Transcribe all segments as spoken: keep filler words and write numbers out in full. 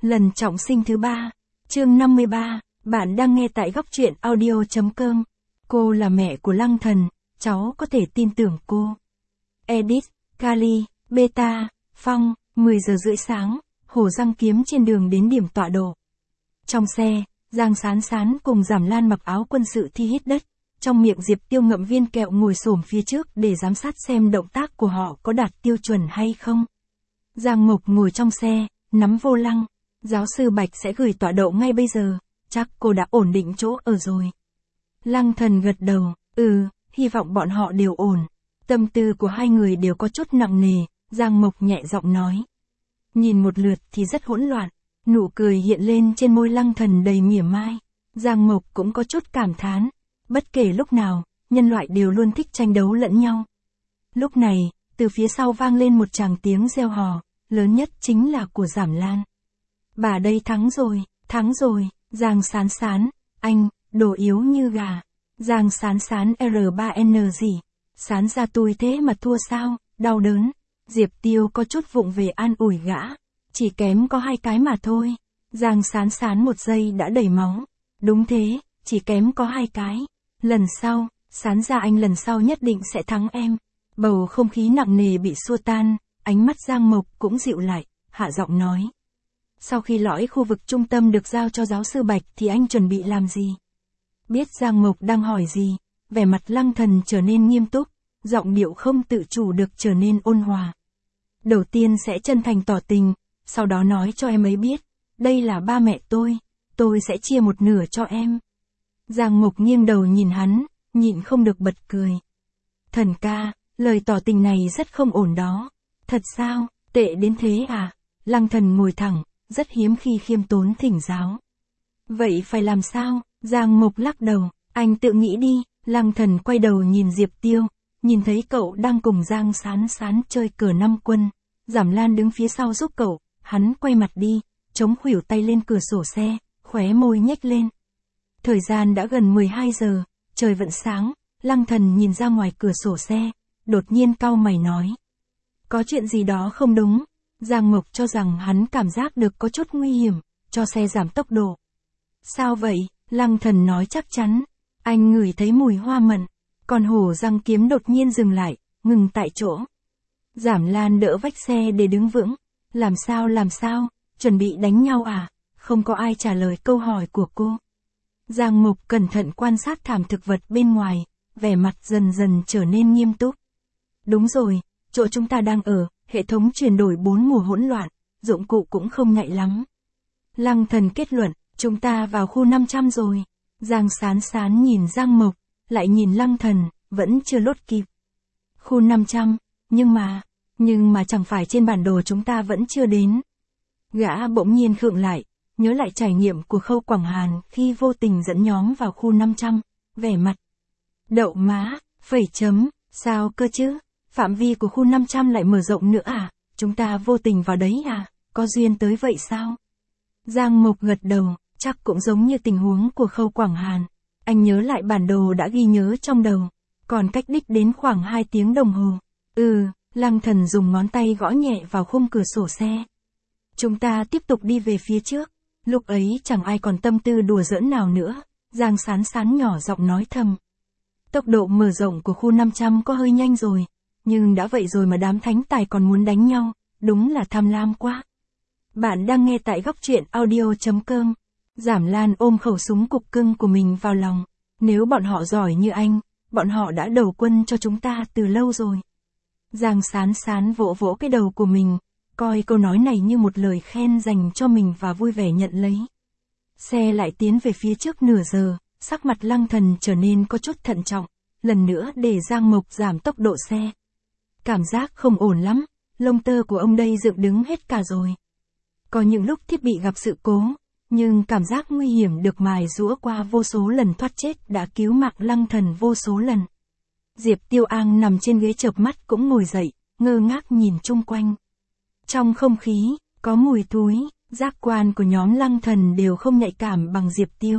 Lần trọng sinh thứ ba. Chương năm mươi ba, bạn đang nghe tại góc truyện audio.com. Cô là mẹ của Lăng Thần, cháu có thể tin tưởng cô. Edit, Kali, Beta, Phong, mười giờ rưỡi sáng, Hồ Giang Kiếm trên đường đến điểm tọa độ. Trong xe, Giang Sán Sán cùng Giảm Lan mặc áo quân sự thi hít đất, trong miệng Diệp Tiêu ngậm viên kẹo ngồi xổm phía trước để giám sát xem động tác của họ có đạt tiêu chuẩn hay không. Giang Mộc ngồi trong xe, nắm vô lăng. Giáo sư Bạch sẽ gửi tọa độ ngay bây giờ, chắc cô đã ổn định chỗ ở rồi. Lăng Thần gật đầu, ừ, hy vọng bọn họ đều ổn. Tâm tư của hai người đều có chút nặng nề, Giang Mộc nhẹ giọng nói. Nhìn một lượt thì rất hỗn loạn, nụ cười hiện lên trên môi Lăng Thần đầy mỉa mai. Giang Mộc cũng có chút cảm thán, bất kể lúc nào, nhân loại đều luôn thích tranh đấu lẫn nhau. Lúc này, từ phía sau vang lên một tràng tiếng reo hò, lớn nhất chính là của Giảm Lan. Bà đây thắng rồi, thắng rồi, Giang Sán Sán, anh, đồ yếu như gà. Giang Sán Sán R ba N gì? Sán ra tôi thế mà thua sao, đau đớn. Diệp Tiêu có chút vụng về an ủi gã, chỉ kém có hai cái mà thôi. Giang Sán Sán một giây đã đầy máu. Đúng thế, chỉ kém có hai cái. Lần sau, Sán ra anh lần sau nhất định sẽ thắng em. Bầu không khí nặng nề bị xua tan, ánh mắt Giang Mộc cũng dịu lại, hạ giọng nói. Sau khi lõi khu vực trung tâm được giao cho giáo sư Bạch thì anh chuẩn bị làm gì? Biết Giang Mộc đang hỏi gì, vẻ mặt Lăng Thần trở nên nghiêm túc, giọng điệu không tự chủ được trở nên ôn hòa. Đầu tiên sẽ chân thành tỏ tình, sau đó nói cho em ấy biết, đây là ba mẹ tôi, tôi sẽ chia một nửa cho em. Giang Mộc nghiêng đầu nhìn hắn, nhịn không được bật cười. Thần ca, lời tỏ tình này rất không ổn đó. Thật sao, tệ đến thế à? Lăng Thần ngồi thẳng, rất hiếm khi khiêm tốn thỉnh giáo. Vậy phải làm sao? Giang Mộc lắc đầu, anh tự nghĩ đi. Lăng Thần quay đầu nhìn Diệp Tiêu, nhìn thấy cậu đang cùng Giang Sán Sán chơi cờ năm quân. Giảm Lan đứng phía sau giúp cậu, hắn quay mặt đi, chống khuỷu tay lên cửa sổ xe, khóe môi nhếch lên. Thời gian đã gần mười hai giờ, trời vẫn sáng, Lăng Thần nhìn ra ngoài cửa sổ xe, đột nhiên cau mày nói. Có chuyện gì đó không đúng. Giang Mộc cho rằng hắn cảm giác được có chút nguy hiểm, cho xe giảm tốc độ. Sao vậy? Lăng Thần nói chắc chắn. Anh ngửi thấy mùi hoa mận. Còn Hồ Giang Kiếm đột nhiên dừng lại, ngừng tại chỗ. Giảm Lan đỡ vách xe để đứng vững. Làm sao làm sao? Chuẩn bị đánh nhau à? Không có ai trả lời câu hỏi của cô. Giang Mộc cẩn thận quan sát thảm thực vật bên ngoài, vẻ mặt dần dần trở nên nghiêm túc. Đúng rồi, chỗ chúng ta đang ở, hệ thống chuyển đổi bốn mùa hỗn loạn, dụng cụ cũng không nhạy lắm. Lăng Thần kết luận, chúng ta vào khu năm trăm rồi. Giang Sán Sán nhìn Giang Mộc, lại nhìn Lăng Thần, vẫn chưa lốt kịp. Khu năm trăm, nhưng mà, nhưng mà chẳng phải trên bản đồ chúng ta vẫn chưa đến. Gã bỗng nhiên khựng lại, nhớ lại trải nghiệm của Khâu Quảng Hàn khi vô tình dẫn nhóm vào khu năm trăm, vẻ mặt. Đậu má, phẩy chấm, sao cơ chứ? Phạm vi của khu năm trăm lại mở rộng nữa à? Chúng ta vô tình vào đấy à? Có duyên tới vậy sao? Giang Mộc gật đầu, chắc cũng giống như tình huống của Khâu Quảng Hàn. Anh nhớ lại bản đồ đã ghi nhớ trong đầu. Còn cách đích đến khoảng hai tiếng đồng hồ. Ừ, Lăng Thần dùng ngón tay gõ nhẹ vào khung cửa sổ xe. Chúng ta tiếp tục đi về phía trước. Lúc ấy chẳng ai còn tâm tư đùa giỡn nào nữa. Giang Sán Sán nhỏ giọng nói thầm. Tốc độ mở rộng của khu năm trăm có hơi nhanh rồi. Nhưng đã vậy rồi mà đám thánh tài còn muốn đánh nhau, đúng là tham lam quá. Bạn đang nghe tại góc truyện audio.com. Giảm Lan ôm khẩu súng cục cưng của mình vào lòng. Nếu bọn họ giỏi như anh, bọn họ đã đầu quân cho chúng ta từ lâu rồi. Giang Sán Sán vỗ vỗ cái đầu của mình, coi câu nói này như một lời khen dành cho mình và vui vẻ nhận lấy. Xe lại tiến về phía trước nửa giờ, sắc mặt Lăng Thần trở nên có chút thận trọng, lần nữa để Giang Mộc giảm tốc độ xe. Cảm giác không ổn lắm, lông tơ của ông đây dựng đứng hết cả rồi. Có những lúc thiết bị gặp sự cố, nhưng cảm giác nguy hiểm được mài giũa qua vô số lần thoát chết đã cứu mạng Lăng Thần vô số lần. Diệp Tiêu An nằm trên ghế chợp mắt cũng ngồi dậy, ngơ ngác nhìn chung quanh. Trong không khí, có mùi thối, giác quan của nhóm Lăng Thần đều không nhạy cảm bằng Diệp Tiêu.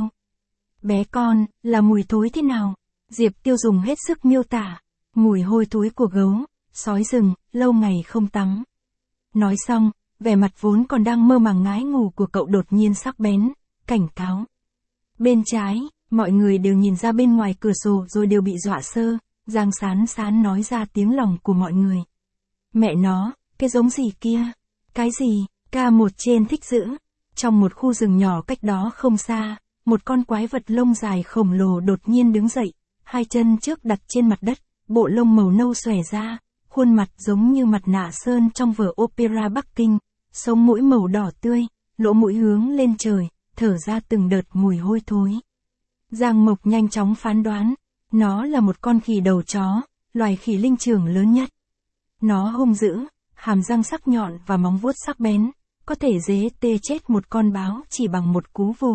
Bé con, là mùi thối thế nào? Diệp Tiêu dùng hết sức miêu tả. Mùi hôi thối của gấu, sói rừng, lâu ngày không tắm. Nói xong, vẻ mặt vốn còn đang mơ màng ngái ngủ của cậu đột nhiên sắc bén, cảnh cáo. Bên trái, mọi người đều nhìn ra bên ngoài cửa sổ rồi đều bị dọa sơ, Giang Sán Sán nói ra tiếng lòng của mọi người. Mẹ nó, cái giống gì kia? Cái gì? Ca một trên thích dữ. Trong một khu rừng nhỏ cách đó không xa, một con quái vật lông dài khổng lồ đột nhiên đứng dậy, hai chân trước đặt trên mặt đất, bộ lông màu nâu xòe ra, khuôn mặt giống như mặt nạ sơn trong vở opera Bắc Kinh, sống mũi màu đỏ tươi, lỗ mũi hướng lên trời, thở ra từng đợt mùi hôi thối. Giang Mộc nhanh chóng phán đoán, nó là một con khỉ đầu chó, loài khỉ linh trưởng lớn nhất. Nó hung dữ, hàm răng sắc nhọn và móng vuốt sắc bén, có thể dễ tê chết một con báo chỉ bằng một cú vồ.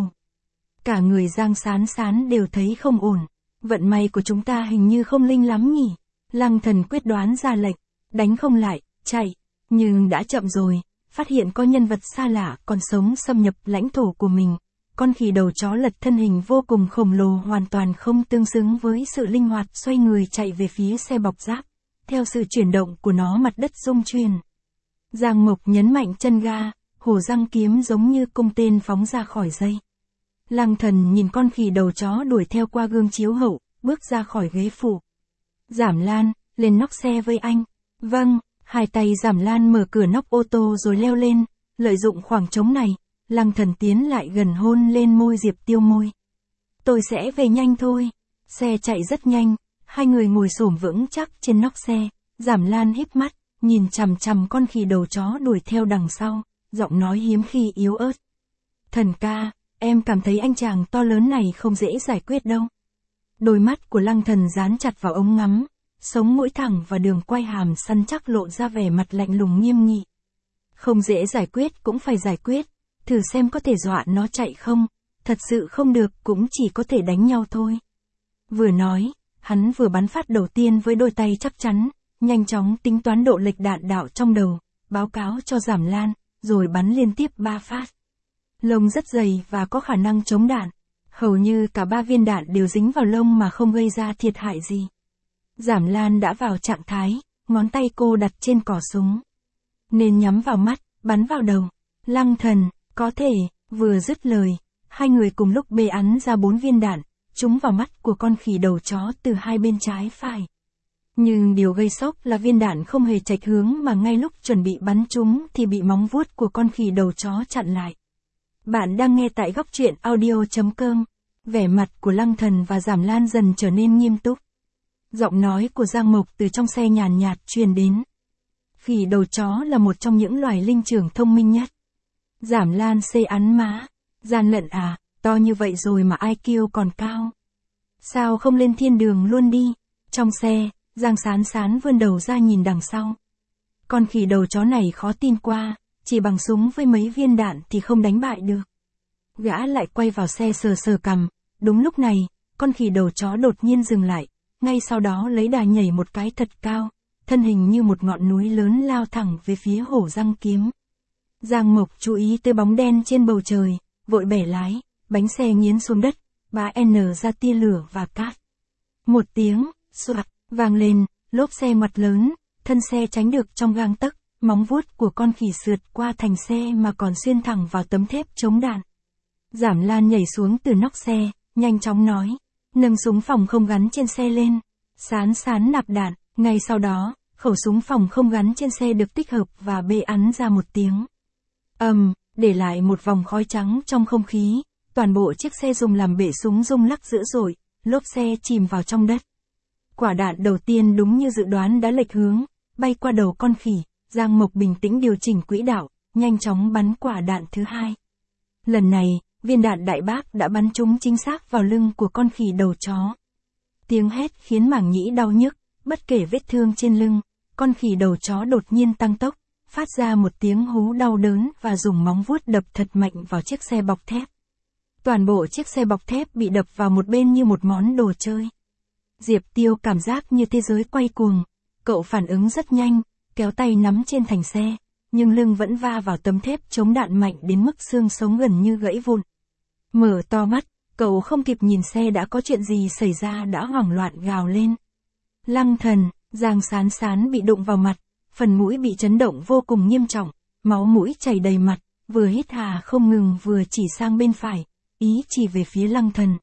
Cả người Giang Sán Sán đều thấy không ổn, vận may của chúng ta hình như không linh lắm nhỉ. Lăng Thần quyết đoán ra lệnh, đánh không lại, chạy, nhưng đã chậm rồi, phát hiện có nhân vật xa lạ còn sống xâm nhập lãnh thổ của mình. Con khỉ đầu chó lật thân hình vô cùng khổng lồ hoàn toàn không tương xứng với sự linh hoạt xoay người chạy về phía xe bọc giáp. Theo sự chuyển động của nó mặt đất rung chuyển. Giang Mộc nhấn mạnh chân ga, hổ răng kiếm giống như cung tên phóng ra khỏi dây. Lăng Thần nhìn con khỉ đầu chó đuổi theo qua gương chiếu hậu, bước ra khỏi ghế phụ. Giảm Lan, lên nóc xe với anh. Vâng, hai tay Giảm Lan mở cửa nóc ô tô rồi leo lên, lợi dụng khoảng trống này, Lăng Thần tiến lại gần hôn lên môi Diệp Tiêu môi. Tôi sẽ về nhanh thôi. Xe chạy rất nhanh, hai người ngồi xổm vững chắc trên nóc xe, Giảm Lan híp mắt, nhìn chằm chằm con khỉ đầu chó đuổi theo đằng sau, giọng nói hiếm khi yếu ớt. Thần ca, em cảm thấy anh chàng to lớn này không dễ giải quyết đâu. Đôi mắt của Lăng Thần dán chặt vào ống ngắm, sống mũi thẳng và đường quay hàm săn chắc lộ ra vẻ mặt lạnh lùng nghiêm nghị. Không dễ giải quyết cũng phải giải quyết, thử xem có thể dọa nó chạy không, thật sự không được cũng chỉ có thể đánh nhau thôi. Vừa nói, hắn vừa bắn phát đầu tiên với đôi tay chắc chắn, nhanh chóng tính toán độ lệch đạn đạo trong đầu, báo cáo cho Giảm Lan, rồi bắn liên tiếp ba phát. Lông rất dày và có khả năng chống đạn. Hầu như cả ba viên đạn đều dính vào lông mà không gây ra thiệt hại gì. Giảm Lan đã vào trạng thái, ngón tay cô đặt trên cò súng. Nên nhắm vào mắt, bắn vào đầu. Lăng Thần, có thể, vừa dứt lời, hai người cùng lúc bê ắn ra bốn viên đạn, trúng vào mắt của con khỉ đầu chó từ hai bên trái phải. Nhưng điều gây sốc là viên đạn không hề chệch hướng mà ngay lúc chuẩn bị bắn trúng thì bị móng vuốt của con khỉ đầu chó chặn lại. Bạn đang nghe tại góc truyện audio chấm com. Vẻ mặt của Lăng Thần và Giảm Lan dần trở nên nghiêm túc. Giọng nói của Giang Mộc từ trong xe nhàn nhạt truyền đến. Khỉ đầu chó là một trong những loài linh trưởng thông minh nhất. Giảm Lan xê ắn má. Gian lận à, to như vậy rồi mà i kiu còn cao. Sao không lên thiên đường luôn đi? Trong xe, Giang Sán Sán vươn đầu ra nhìn đằng sau. Con khỉ đầu chó này khó tin qua, chỉ bằng súng với mấy viên đạn thì không đánh bại được. Gã lại quay vào xe sờ sờ cằm, đúng lúc này, con khỉ đầu chó đột nhiên dừng lại, ngay sau đó lấy đà nhảy một cái thật cao, thân hình như một ngọn núi lớn lao thẳng về phía hổ răng kiếm. Giang Mộc chú ý tới bóng đen trên bầu trời, vội bẻ lái, bánh xe nghiến xuống đất, bá N ra tia lửa và cát. Một tiếng, xoạc, vang lên, lốp xe ngoặt lớn, thân xe tránh được trong gang tấc, móng vuốt của con khỉ sượt qua thành xe mà còn xuyên thẳng vào tấm thép chống đạn. Giảm Lan nhảy xuống từ nóc xe, nhanh chóng nói, nâng súng phòng không gắn trên xe lên, Sán Sán nạp đạn, ngay sau đó, khẩu súng phòng không gắn trên xe được tích hợp và bê ắn ra một tiếng. Ầm, um, để lại một vòng khói trắng trong không khí, toàn bộ chiếc xe dùng làm bệ súng rung lắc dữ dội, lốp xe chìm vào trong đất. Quả đạn đầu tiên đúng như dự đoán đã lệch hướng, bay qua đầu con khỉ, Giang Mộc bình tĩnh điều chỉnh quỹ đạo, nhanh chóng bắn quả đạn thứ hai. Lần này, viên đạn đại bác đã bắn trúng chính xác vào lưng của con khỉ đầu chó. Tiếng hét khiến mảng nhĩ đau nhức, bất kể vết thương trên lưng, con khỉ đầu chó đột nhiên tăng tốc, phát ra một tiếng hú đau đớn và dùng móng vuốt đập thật mạnh vào chiếc xe bọc thép. Toàn bộ chiếc xe bọc thép bị đập vào một bên như một món đồ chơi. Diệp Tiêu cảm giác như thế giới quay cuồng, cậu phản ứng rất nhanh, kéo tay nắm trên thành xe, nhưng lưng vẫn va vào tấm thép chống đạn mạnh đến mức xương sống gần như gãy vụn. Mở to mắt, cậu không kịp nhìn xe đã có chuyện gì xảy ra đã hoảng loạn gào lên. Lăng Thần, Giang Sán Sán bị đụng vào mặt, phần mũi bị chấn động vô cùng nghiêm trọng, máu mũi chảy đầy mặt, vừa hít hà không ngừng vừa chỉ sang bên phải, ý chỉ về phía Lăng Thần.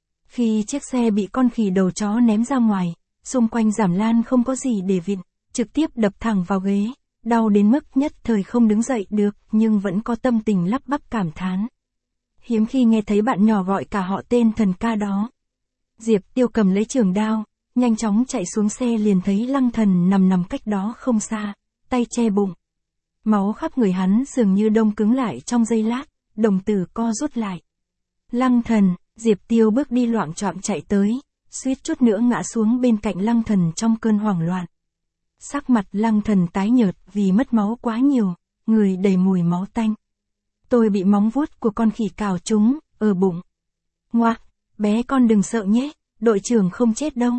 Khi chiếc xe bị con khỉ đầu chó ném ra ngoài, xung quanh Giảm Lan không có gì để vịn, trực tiếp đập thẳng vào ghế, đau đến mức nhất thời không đứng dậy được, nhưng vẫn có tâm tình lắp bắp cảm thán. Hiếm khi nghe thấy bạn nhỏ gọi cả họ tên thần ca đó. Diệp Tiêu cầm lấy trường đao, nhanh chóng chạy xuống xe liền thấy Lăng Thần nằm nằm cách đó không xa, tay che bụng. Máu khắp người hắn dường như đông cứng lại trong giây lát, đồng tử co rút lại. Lăng Thần, Diệp Tiêu bước đi loạng choạng chạy tới, suýt chút nữa ngã xuống bên cạnh Lăng Thần trong cơn hoảng loạn. Sắc mặt Lăng Thần tái nhợt vì mất máu quá nhiều, người đầy mùi máu tanh. Tôi bị móng vuốt của con khỉ cào trúng, ở bụng. Ngoạc, bé con đừng sợ nhé, đội trưởng không chết đâu.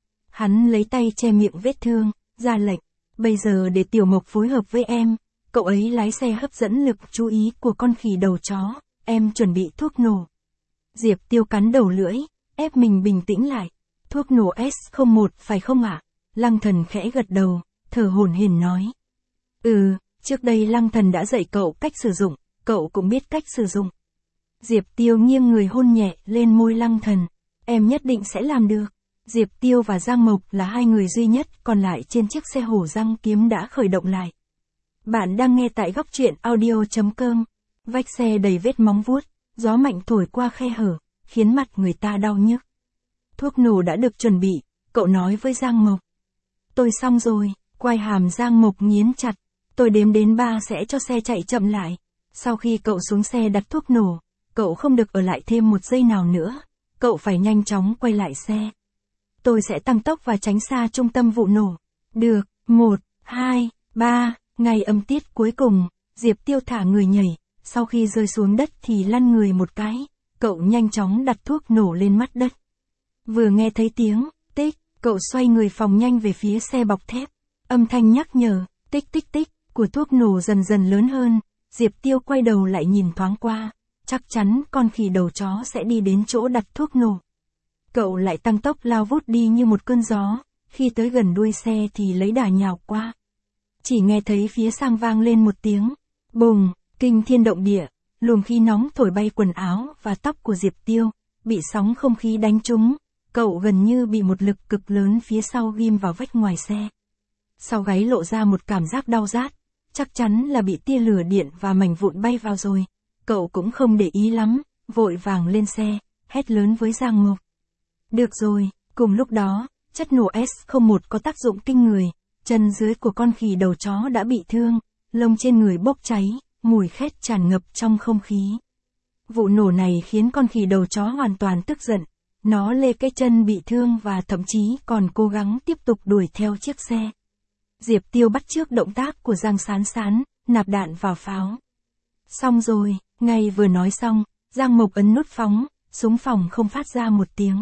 Hắn lấy tay che miệng vết thương, ra lệnh, bây giờ để Tiểu Mộc phối hợp với em, cậu ấy lái xe hấp dẫn lực chú ý của con khỉ đầu chó, em chuẩn bị thuốc nổ. Diệp Tiêu cắn đầu lưỡi, ép mình bình tĩnh lại. Thuốc nổ S không một phải không ạ? Lăng Thần khẽ gật đầu, thở hổn hển nói. Ừ, trước đây Lăng Thần đã dạy cậu cách sử dụng, cậu cũng biết cách sử dụng. Diệp Tiêu nghiêng người hôn nhẹ lên môi Lăng Thần, em nhất định sẽ làm được. Diệp Tiêu và Giang Mộc là hai người duy nhất còn lại trên chiếc xe hổ răng kiếm đã khởi động lại. Bạn đang nghe tại góc truyện audio chấm com. Vách xe đầy vết móng vuốt, gió mạnh thổi qua khe hở, khiến mặt người ta đau nhức. Thuốc nổ đã được chuẩn bị, cậu nói với Giang Mộc. Tôi xong rồi, quai hàm Giang Mộc nghiến chặt, tôi đếm đến ba sẽ cho xe chạy chậm lại. Sau khi cậu xuống xe đặt thuốc nổ, cậu không được ở lại thêm một giây nào nữa, cậu phải nhanh chóng quay lại xe. Tôi sẽ tăng tốc và tránh xa trung tâm vụ nổ. Được, một, hai, ba, ngày âm tiết cuối cùng, Diệp Tiêu thả người nhảy, sau khi rơi xuống đất thì lăn người một cái, cậu nhanh chóng đặt thuốc nổ lên mắt đất. Vừa nghe thấy tiếng, tích, cậu xoay người phòng nhanh về phía xe bọc thép, âm thanh nhắc nhở, tích tích tích, của thuốc nổ dần dần lớn hơn, Diệp Tiêu quay đầu lại nhìn thoáng qua, chắc chắn con khỉ đầu chó sẽ đi đến chỗ đặt thuốc nổ. Cậu lại tăng tốc lao vút đi như một cơn gió, khi tới gần đuôi xe thì lấy đà nhào qua. Chỉ nghe thấy phía sang vang lên một tiếng, bùng, kinh thiên động địa, luồng khí nóng thổi bay quần áo và tóc của Diệp Tiêu, bị sóng không khí đánh trúng, cậu gần như bị một lực cực lớn phía sau ghim vào vách ngoài xe. Sau gáy lộ ra một cảm giác đau rát, chắc chắn là bị tia lửa điện và mảnh vụn bay vào rồi, cậu cũng không để ý lắm, vội vàng lên xe, hét lớn với Giang Mộc. Được rồi, cùng lúc đó, chất nổ S không một có tác dụng kinh người, chân dưới của con khỉ đầu chó đã bị thương, lông trên người bốc cháy, mùi khét tràn ngập trong không khí. Vụ nổ này khiến con khỉ đầu chó hoàn toàn tức giận, nó lê cái chân bị thương và thậm chí còn cố gắng tiếp tục đuổi theo chiếc xe. Diệp Tiêu bắt chước động tác của Giang Sán Sán, nạp đạn vào pháo. Xong rồi, ngay vừa nói xong, Giang Mộc ấn nút phóng, súng phòng không phát ra một tiếng.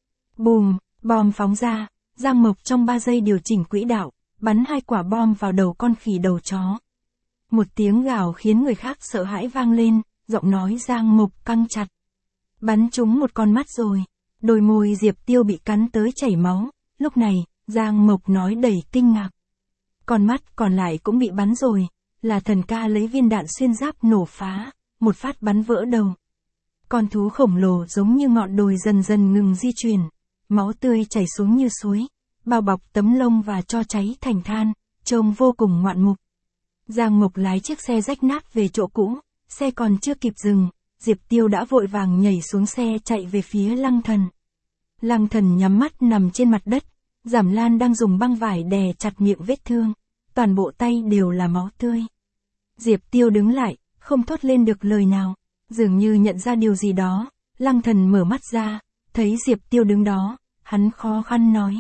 Bùm, bom phóng ra, Giang Mộc trong ba giây điều chỉnh quỹ đạo, bắn hai quả bom vào đầu con khỉ đầu chó. Một tiếng gào khiến người khác sợ hãi vang lên, giọng nói Giang Mộc căng chặt. Bắn trúng một con mắt rồi, đôi môi Diệp Tiêu bị cắn tới chảy máu, lúc này, Giang Mộc nói đầy kinh ngạc. Con mắt còn lại cũng bị bắn rồi, là thần ca lấy viên đạn xuyên giáp nổ phá, một phát bắn vỡ đầu. Con thú khổng lồ giống như ngọn đồi dần dần ngừng di chuyển, máu tươi chảy xuống như suối, bao bọc tấm lông và cho cháy thành than, trông vô cùng ngoạn mục. Giang Mộc lái chiếc xe rách nát về chỗ cũ, xe còn chưa kịp dừng, Diệp Tiêu đã vội vàng nhảy xuống xe chạy về phía Lăng Thần. Lăng Thần nhắm mắt nằm trên mặt đất, Giảm Lan đang dùng băng vải đè chặt miệng vết thương, toàn bộ tay đều là máu tươi. Diệp Tiêu đứng lại, không thốt lên được lời nào, dường như nhận ra điều gì đó, Lăng Thần mở mắt ra, thấy Diệp Tiêu đứng đó, hắn khó khăn nói.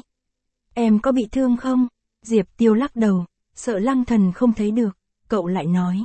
Em có bị thương không? Diệp Tiêu lắc đầu, sợ Lăng Thần không thấy được, cậu lại nói.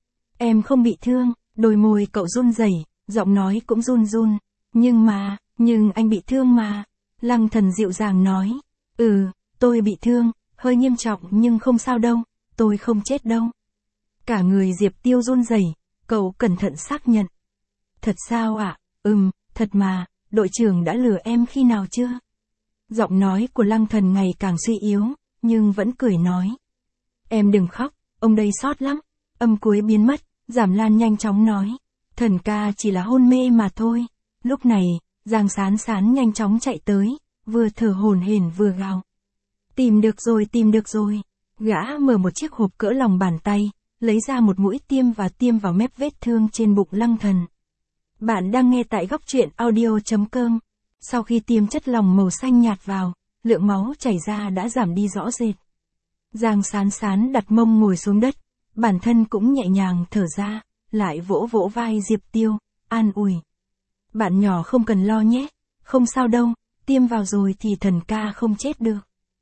Em không bị thương, đôi môi cậu run rẩy, giọng nói cũng run run, nhưng mà, nhưng anh bị thương mà. Lăng Thần dịu dàng nói, ừ, tôi bị thương, hơi nghiêm trọng nhưng không sao đâu, tôi không chết đâu. Cả người Diệp Tiêu run rẩy, cậu cẩn thận xác nhận. Thật sao ạ? À? Ừm, thật mà, đội trưởng đã lừa em khi nào chưa? Giọng nói của Lăng Thần ngày càng suy yếu, nhưng vẫn cười nói. Em đừng khóc, ông đây sót lắm. Âm cuối biến mất, Giảm Lan nhanh chóng nói. Thần ca chỉ là hôn mê mà thôi. Lúc này, Giang Sán Sán nhanh chóng chạy tới, vừa thở hổn hển vừa gào. Tìm được rồi, tìm được rồi. Gã mở một chiếc hộp cỡ lòng bàn tay, lấy ra một mũi tiêm và tiêm vào mép vết thương trên bụng Lăng Thần. Bạn đang nghe tại góc truyện audio chấm com. Sau khi tiêm chất lỏng màu xanh nhạt vào, lượng máu chảy ra đã giảm đi rõ rệt. Giang Sán Sán đặt mông ngồi xuống đất, bản thân cũng nhẹ nhàng thở ra, lại vỗ vỗ vai Diệp Tiêu, an ủi. Bạn nhỏ không cần lo nhé, không sao đâu, tiêm vào rồi thì thần ca không chết được.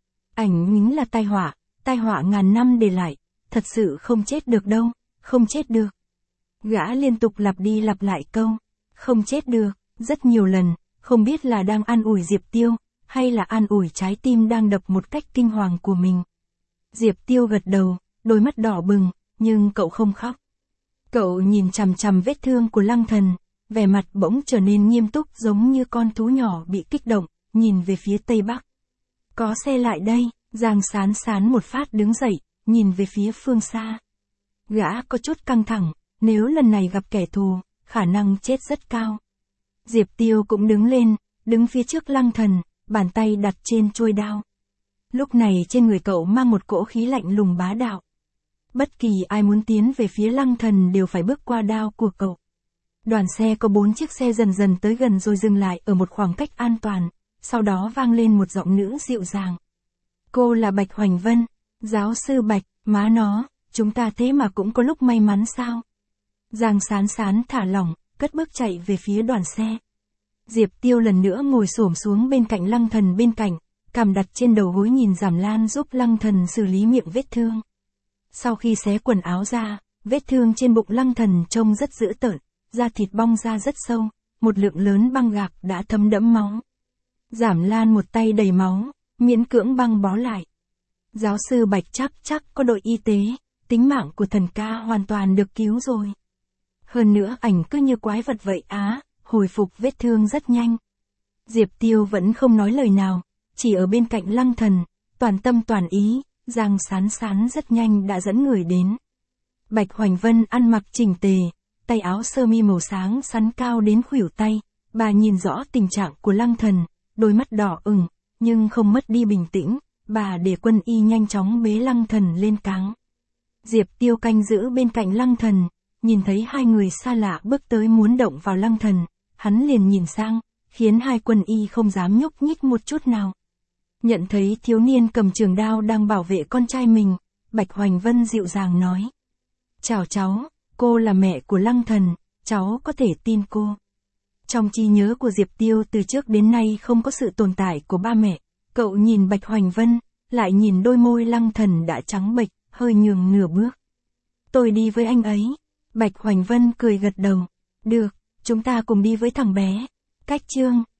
Ảnh nính là tai họa, tai họa ngàn năm để lại, thật sự không chết được đâu, không chết được. Gã liên tục lặp đi lặp lại câu, không chết được, rất nhiều lần, không biết là đang an ủi Diệp Tiêu, hay là an ủi trái tim đang đập một cách kinh hoàng của mình. Diệp Tiêu gật đầu, đôi mắt đỏ bừng, nhưng cậu không khóc. Cậu nhìn chằm chằm vết thương của Lăng Thần, vẻ mặt bỗng trở nên nghiêm túc giống như con thú nhỏ bị kích động, nhìn về phía tây bắc. Có xe lại đây, Giang Sán Sán một phát đứng dậy, nhìn về phía phương xa. Gã có chút căng thẳng, nếu lần này gặp kẻ thù, khả năng chết rất cao. Diệp Tiêu cũng đứng lên, đứng phía trước Lăng Thần, bàn tay đặt trên chuôi đao. Lúc này trên người cậu mang một cỗ khí lạnh lùng bá đạo. Bất kỳ ai muốn tiến về phía Lăng Thần đều phải bước qua đao của cậu. Đoàn xe có bốn chiếc xe dần dần tới gần rồi dừng lại ở một khoảng cách an toàn, sau đó vang lên một giọng nữ dịu dàng. Cô là Bạch Hoành Vân, giáo sư Bạch, má nó, chúng ta thế mà cũng có lúc may mắn sao? Giang Sán Sán thả lỏng, cất bước chạy về phía đoàn xe. Diệp Tiêu lần nữa ngồi xổm xuống bên cạnh Lăng Thần bên cạnh, cằm đặt trên đầu gối nhìn Giảm Lan giúp Lăng Thần xử lý miệng vết thương. Sau khi xé quần áo ra, vết thương trên bụng Lăng Thần trông rất dữ tợn, da thịt bong ra rất sâu, một lượng lớn băng gạc đã thấm đẫm máu. Giảm Lan một tay đầy máu, miễn cưỡng băng bó lại. Giáo sư Bạch chắc chắc có đội y tế, tính mạng của thần ca hoàn toàn được cứu rồi. Hơn nữa ảnh cứ như quái vật vậy á, hồi phục vết thương rất nhanh. Diệp Tiêu vẫn không nói lời nào, chỉ ở bên cạnh Lăng Thần, toàn tâm toàn ý, Giang Sán Sán rất nhanh đã dẫn người đến. Bạch Hoành Vân ăn mặc chỉnh tề, tay áo sơ mi màu sáng sắn cao đến khuỷu tay, bà nhìn rõ tình trạng của Lăng Thần, đôi mắt đỏ ửng, nhưng không mất đi bình tĩnh, bà để quân y nhanh chóng bế Lăng Thần lên cáng. Diệp Tiêu canh giữ bên cạnh Lăng Thần, nhìn thấy hai người xa lạ bước tới muốn động vào Lăng Thần, hắn liền nhìn sang, khiến hai quân y không dám nhúc nhích một chút nào. Nhận thấy thiếu niên cầm trường đao đang bảo vệ con trai mình, Bạch Hoành Vân dịu dàng nói. Chào cháu, cô là mẹ của Lăng Thần, cháu có thể tin cô. Trong trí nhớ của Diệp Tiêu từ trước đến nay không có sự tồn tại của ba mẹ, cậu nhìn Bạch Hoành Vân, lại nhìn đôi môi Lăng Thần đã trắng bệch, hơi nhường nửa bước. Tôi đi với anh ấy. Bạch Hoành Vân cười gật đầu. Được, chúng ta cùng đi với thằng bé. Cách chương